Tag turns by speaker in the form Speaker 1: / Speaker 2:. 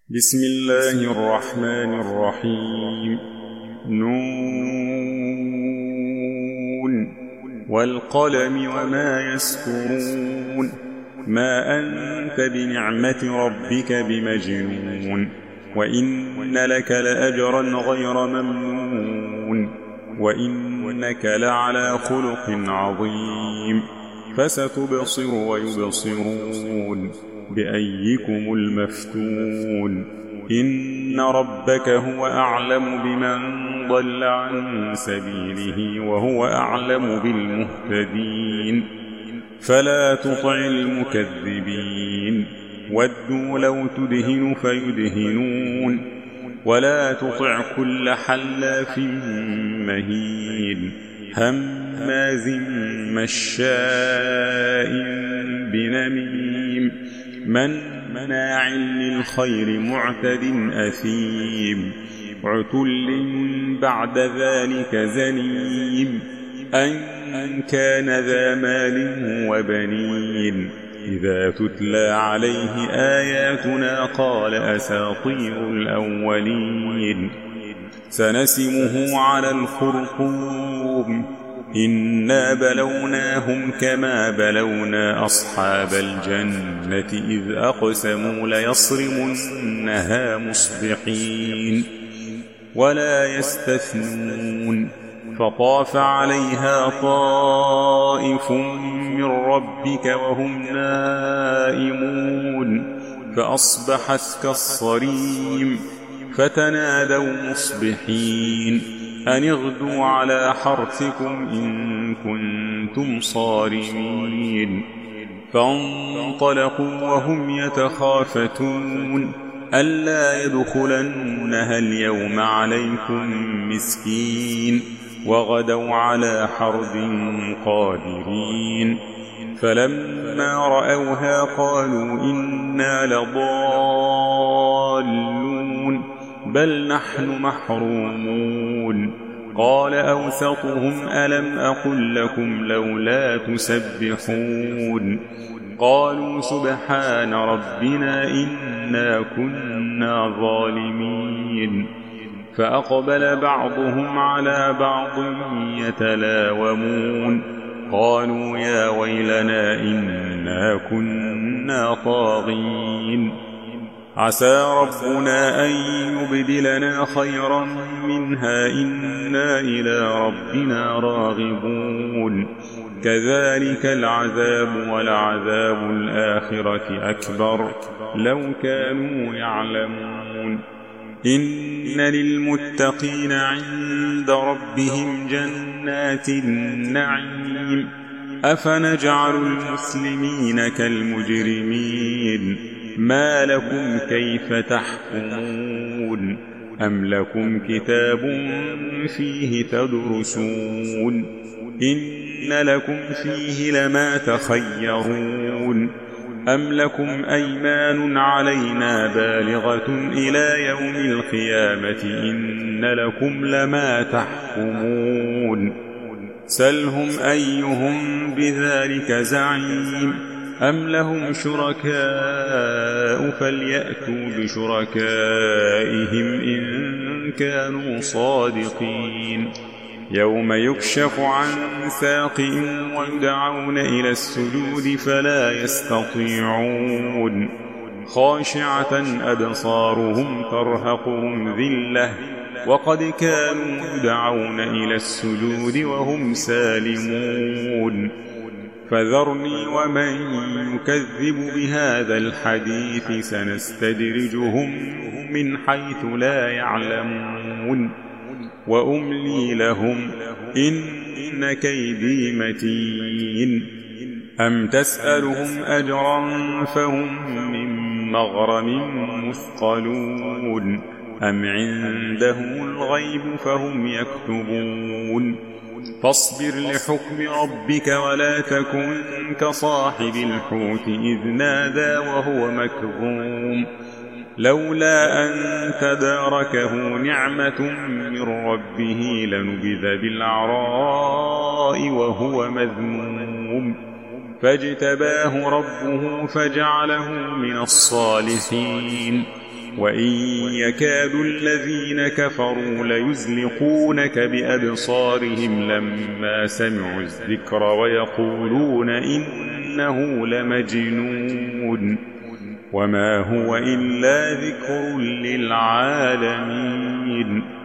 Speaker 1: بسم الله الرحمن الرحيم. نون والقلم وما يسطرون. ما أنت بنعمة ربك بمجنون، وإن لك لأجرا غير ممنون، وإنك لعلى خلق عظيم. فستبصر ويبصرون بأيكم المفتون. إن ربك هو أعلم بمن ضل عن سبيله وهو أعلم بالمهتدين. فلا تطع المكذبين، ودوا لو تدهن فيدهنون. ولا تطع كل حلاف مهين هماز مشاء بنميم مناع للخير معتد أثيم عتل بعد ذلك زنيم أن كان ذا مال وبنين. إذا تتلى عليه آياتنا قال أساطير الأولين. سنسمه على الخرطوم. إنا بلوناهم كما بلونا أصحاب الجنة إذ أقسموا ليصرمنها مصبحين ولا يستثنون. فطاف عليها طائف من ربك وهم نائمون فأصبحت كالصريم. فتنادوا مصبحين أن اغدوا على حرثكم إن كنتم صارمين. فانطلقوا وهم يتخافتون ألا يدخلنها اليوم عليكم مسكين. وغدوا على حرد قادرين. فلما رأوها قالوا إنا لضالون بل نحن محرومون. قال أوسطهم ألم أقل لكم لولا تسبحون. قالوا سبحان ربنا إنا كنا ظالمين. فأقبل بعضهم على بعض يتلاومون قالوا يا ويلنا إنا كنا طاغين. عسى ربنا أن يبدلنا خيرا منها إنا إلى ربنا راغبون. كذلك العذاب ولعذاب الآخرة أكبر لو كانوا يعلمون. إن للمتقين عند ربهم جنات النعيم. أفنجعل المسلمين كالمجرمين. ما لكم كيف تحكمون؟ أم لكم كتاب فيه تدرسون؟ إن لكم فيه لما تخيرون. أم لكم أيمان علينا بالغة إلى يوم القيامة إن لكم لما تحكمون. سلهم أيهم بذلك زعيم. أم لهم شركاء فليأتوا بشركائهم إن كانوا صادقين. يوم يكشف عن ساق ويدعون إلى السجود فلا يستطيعون. خاشعة أبصارهم ترهقهم ذلة وقد كانوا يدعون إلى السجود وهم سالمون. فذرني ومن يكذب بهذا الحديث سنستدرجهم من حيث لا يعلمون وأملي لهم إن كيدي متين. أم تسألهم أجرا فهم من مغرم مثقلون أم عندهم الغيب فهم يكتبون. فاصبر لحكم ربك ولا تكن كصاحب الحوت إذ نادى وهو مكظوم لولا أن تداركه نعمة من ربه لنبذ بالعراء وهو مذموم فاجتباه ربه فجعله من الصالحين وإن يكاد الذين كفروا ليزلقونك بأبصارهم لما سمعوا الذكر ويقولون إنه لمجنون وما هو إلا ذكر للعالمين